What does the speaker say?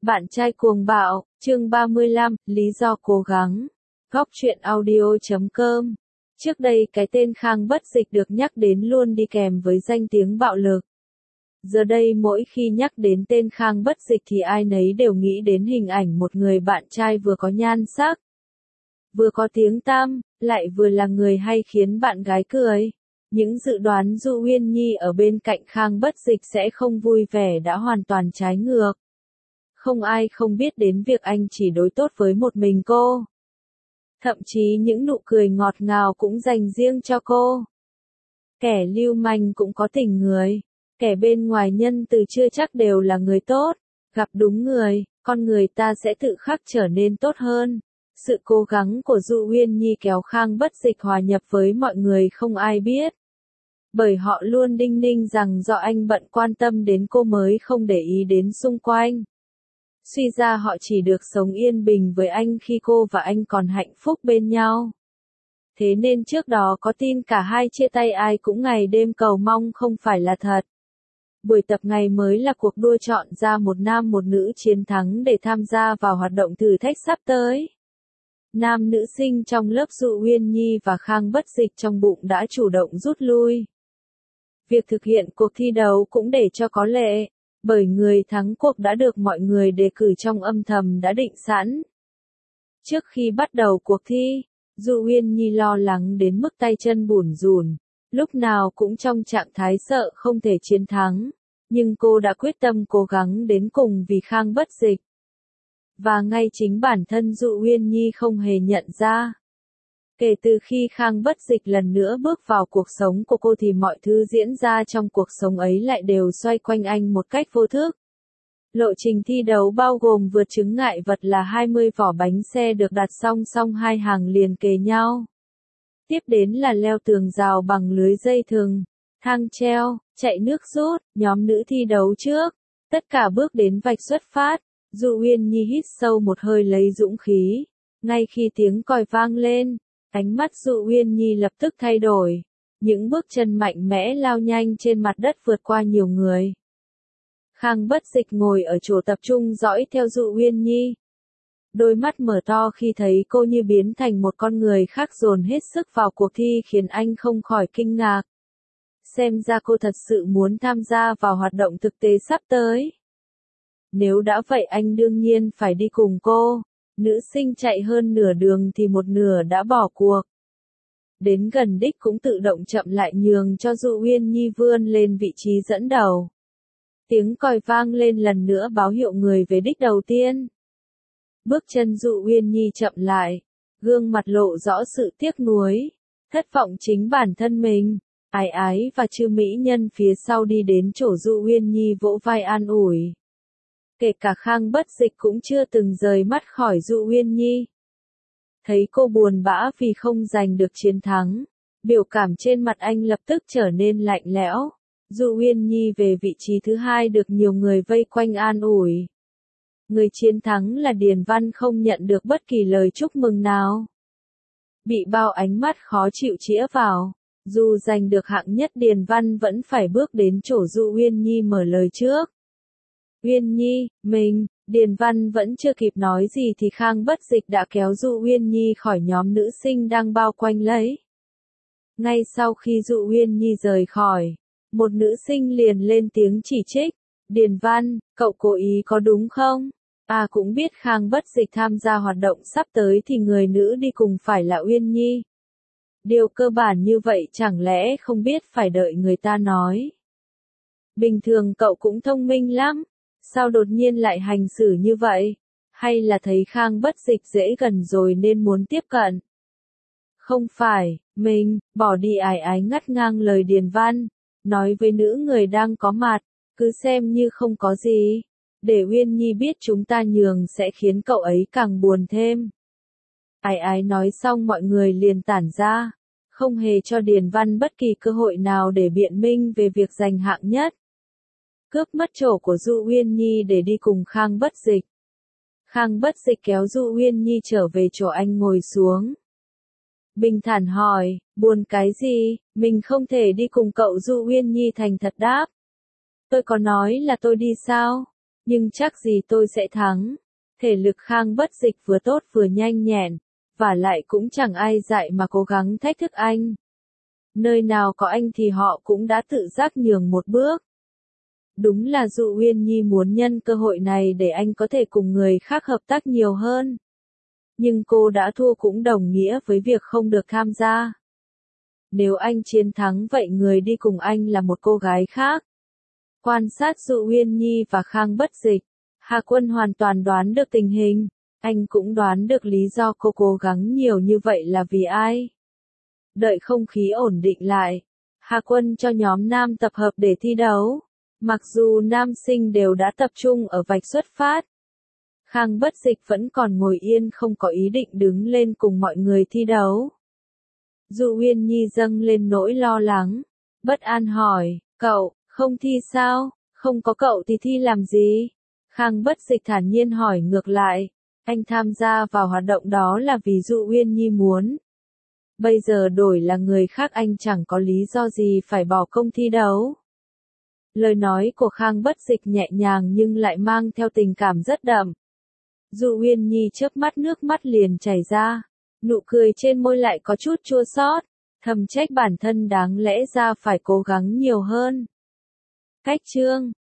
Bạn trai cuồng bạo, chương 35, lý do cố gắng. Góc truyện audio.com. Trước đây cái tên Khang Bất Dịch được nhắc đến luôn đi kèm với danh tiếng bạo lực. Giờ đây mỗi khi nhắc đến tên Khang Bất Dịch thì ai nấy đều nghĩ đến hình ảnh một người bạn trai vừa có nhan sắc, vừa có tiếng tăm, lại vừa là người hay khiến bạn gái cười. Những dự đoán Du Uyên Nhi ở bên cạnh Khang Bất Dịch sẽ không vui vẻ đã hoàn toàn trái ngược. Không ai không biết đến việc anh chỉ đối tốt với một mình cô. Thậm chí những nụ cười ngọt ngào cũng dành riêng cho cô. Kẻ lưu manh cũng có tình người. Kẻ bên ngoài nhân từ chưa chắc đều là người tốt. Gặp đúng người, con người ta sẽ tự khắc trở nên tốt hơn. Sự cố gắng của Du Uyên Nhi kéo Khang Bất Dịch hòa nhập với mọi người không ai biết. Bởi họ luôn đinh ninh rằng do anh bận quan tâm đến cô mới không để ý đến xung quanh. Suy ra họ chỉ được sống yên bình với anh khi cô và anh còn hạnh phúc bên nhau. Thế nên trước đó có tin cả hai chia tay ai cũng ngày đêm cầu mong không phải là thật. Buổi tập ngày mới là cuộc đua chọn ra một nam một nữ chiến thắng để tham gia vào hoạt động thử thách sắp tới. Nam nữ sinh trong lớp Du Uyên Nhi và Khang Bất Dịch trong bụng đã chủ động rút lui. Việc thực hiện cuộc thi đấu cũng để cho có lệ, bởi người thắng cuộc đã được mọi người đề cử trong âm thầm đã định sẵn. Trước khi bắt đầu cuộc thi, Du Uyên Nhi lo lắng đến mức tay chân bủn rủn, lúc nào cũng trong trạng thái sợ không thể chiến thắng, nhưng cô đã quyết tâm cố gắng đến cùng vì Khang Bất Dịch. Và ngay chính bản thân Du Uyên Nhi không hề nhận ra. Kể từ khi Khang Bất Dịch lần nữa bước vào cuộc sống của cô thì mọi thứ diễn ra trong cuộc sống ấy lại đều xoay quanh anh một cách vô thức. Lộ trình thi đấu bao gồm vượt chướng ngại vật là 20 vỏ bánh xe được đặt song song hai hàng liền kề nhau. Tiếp đến là leo tường rào bằng lưới dây thừng, thang treo, chạy nước rút, nhóm nữ thi đấu trước. Tất cả bước đến vạch xuất phát, Du Uyên Nhi hít sâu một hơi lấy dũng khí. Ngay khi tiếng còi vang lên, ánh mắt Du Uyên Nhi lập tức thay đổi. Những bước chân mạnh mẽ lao nhanh trên mặt đất vượt qua nhiều người. Khang Bất Dịch ngồi ở chỗ tập trung dõi theo Du Uyên Nhi. Đôi mắt mở to khi thấy cô như biến thành một con người khác dồn hết sức vào cuộc thi khiến anh không khỏi kinh ngạc. Xem ra cô thật sự muốn tham gia vào hoạt động thực tế sắp tới. Nếu đã vậy anh đương nhiên phải đi cùng cô. Nữ sinh chạy hơn nửa đường thì một nửa đã bỏ cuộc. Đến gần đích cũng tự động chậm lại nhường cho Du Uyên Nhi vươn lên vị trí dẫn đầu. Tiếng còi vang lên lần nữa báo hiệu người về đích đầu tiên. Bước chân Du Uyên Nhi chậm lại, gương mặt lộ rõ sự tiếc nuối, thất vọng chính bản thân mình. Ái Ái và Trư Mỹ Nhân phía sau đi đến chỗ Du Uyên Nhi vỗ vai an ủi. Kể cả Khang Bất Dịch cũng chưa từng rời mắt khỏi Du Uyên Nhi. Thấy cô buồn bã vì không giành được chiến thắng, biểu cảm trên mặt anh lập tức trở nên lạnh lẽo. Du Uyên Nhi về vị trí thứ hai được nhiều người vây quanh an ủi. Người chiến thắng là Điền Văn không nhận được bất kỳ lời chúc mừng nào. Bị bao ánh mắt khó chịu chĩa vào, dù giành được hạng nhất Điền Văn vẫn phải bước đến chỗ Du Uyên Nhi mở lời trước. Uyên Nhi, mình, Điền Văn vẫn chưa kịp nói gì thì Khang Bất Dịch đã kéo Du Uyên Nhi khỏi nhóm nữ sinh đang bao quanh lấy. Ngay sau khi Du Uyên Nhi rời khỏi, một nữ sinh liền lên tiếng chỉ trích. Điền Văn, cậu cố ý có đúng không? Cũng biết Khang Bất Dịch tham gia hoạt động sắp tới thì người nữ đi cùng phải là Uyên Nhi. Điều cơ bản như vậy chẳng lẽ không biết phải đợi người ta nói. Bình thường cậu cũng thông minh lắm. Sao đột nhiên lại hành xử như vậy? Hay là thấy Khang Bất Dịch dễ gần rồi nên muốn tiếp cận? Không phải, mình, bỏ đi. Ái Ái ngắt ngang lời Điền Văn, nói với nữ người đang có mặt, cứ xem như không có gì. Để Uyên Nhi biết chúng ta nhường sẽ khiến cậu ấy càng buồn thêm. Ái Ái nói xong mọi người liền tản ra, không hề cho Điền Văn bất kỳ cơ hội nào để biện minh về việc giành hạng nhất. Cướp mất chỗ của Du Uyên Nhi để đi cùng Khang Bất Dịch. Khang Bất Dịch kéo Du Uyên Nhi trở về chỗ anh ngồi xuống. Bình thản hỏi, buồn cái gì, mình không thể đi cùng cậu. Du Uyên Nhi thành thật đáp. Tôi có nói là tôi đi sao? Nhưng chắc gì tôi sẽ thắng. Thể lực Khang Bất Dịch vừa tốt vừa nhanh nhẹn, và lại cũng chẳng ai dạy mà cố gắng thách thức anh. Nơi nào có anh thì họ cũng đã tự giác nhường một bước. Đúng là Dụ Uyên Nhi muốn nhân cơ hội này để anh có thể cùng người khác hợp tác nhiều hơn. Nhưng cô đã thua cũng đồng nghĩa với việc không được tham gia. Nếu anh chiến thắng vậy người đi cùng anh là một cô gái khác. Quan sát Dụ Uyên Nhi và Khang Bất Dịch, Hà Quân hoàn toàn đoán được tình hình. Anh cũng đoán được lý do cô cố gắng nhiều như vậy là vì ai. Đợi không khí ổn định lại, Hà Quân cho nhóm nam tập hợp để thi đấu. Mặc dù nam sinh đều đã tập trung ở vạch xuất phát, Khang Bất Dịch vẫn còn ngồi yên không có ý định đứng lên cùng mọi người thi đấu. Dụ Uyên Nhi dâng lên nỗi lo lắng, bất an hỏi, cậu, không thi sao, không có cậu thì thi làm gì? Khang Bất Dịch thản nhiên hỏi ngược lại, anh tham gia vào hoạt động đó là vì Dụ Uyên Nhi muốn. Bây giờ đổi là người khác anh chẳng có lý do gì phải bỏ công thi đấu. Lời nói của Khang Bất Dịch nhẹ nhàng nhưng lại mang theo tình cảm rất đậm. Dụ Uyên Nhi chớp mắt nước mắt liền chảy ra, nụ cười trên môi lại có chút chua xót, thầm trách bản thân đáng lẽ ra phải cố gắng nhiều hơn. Cách chương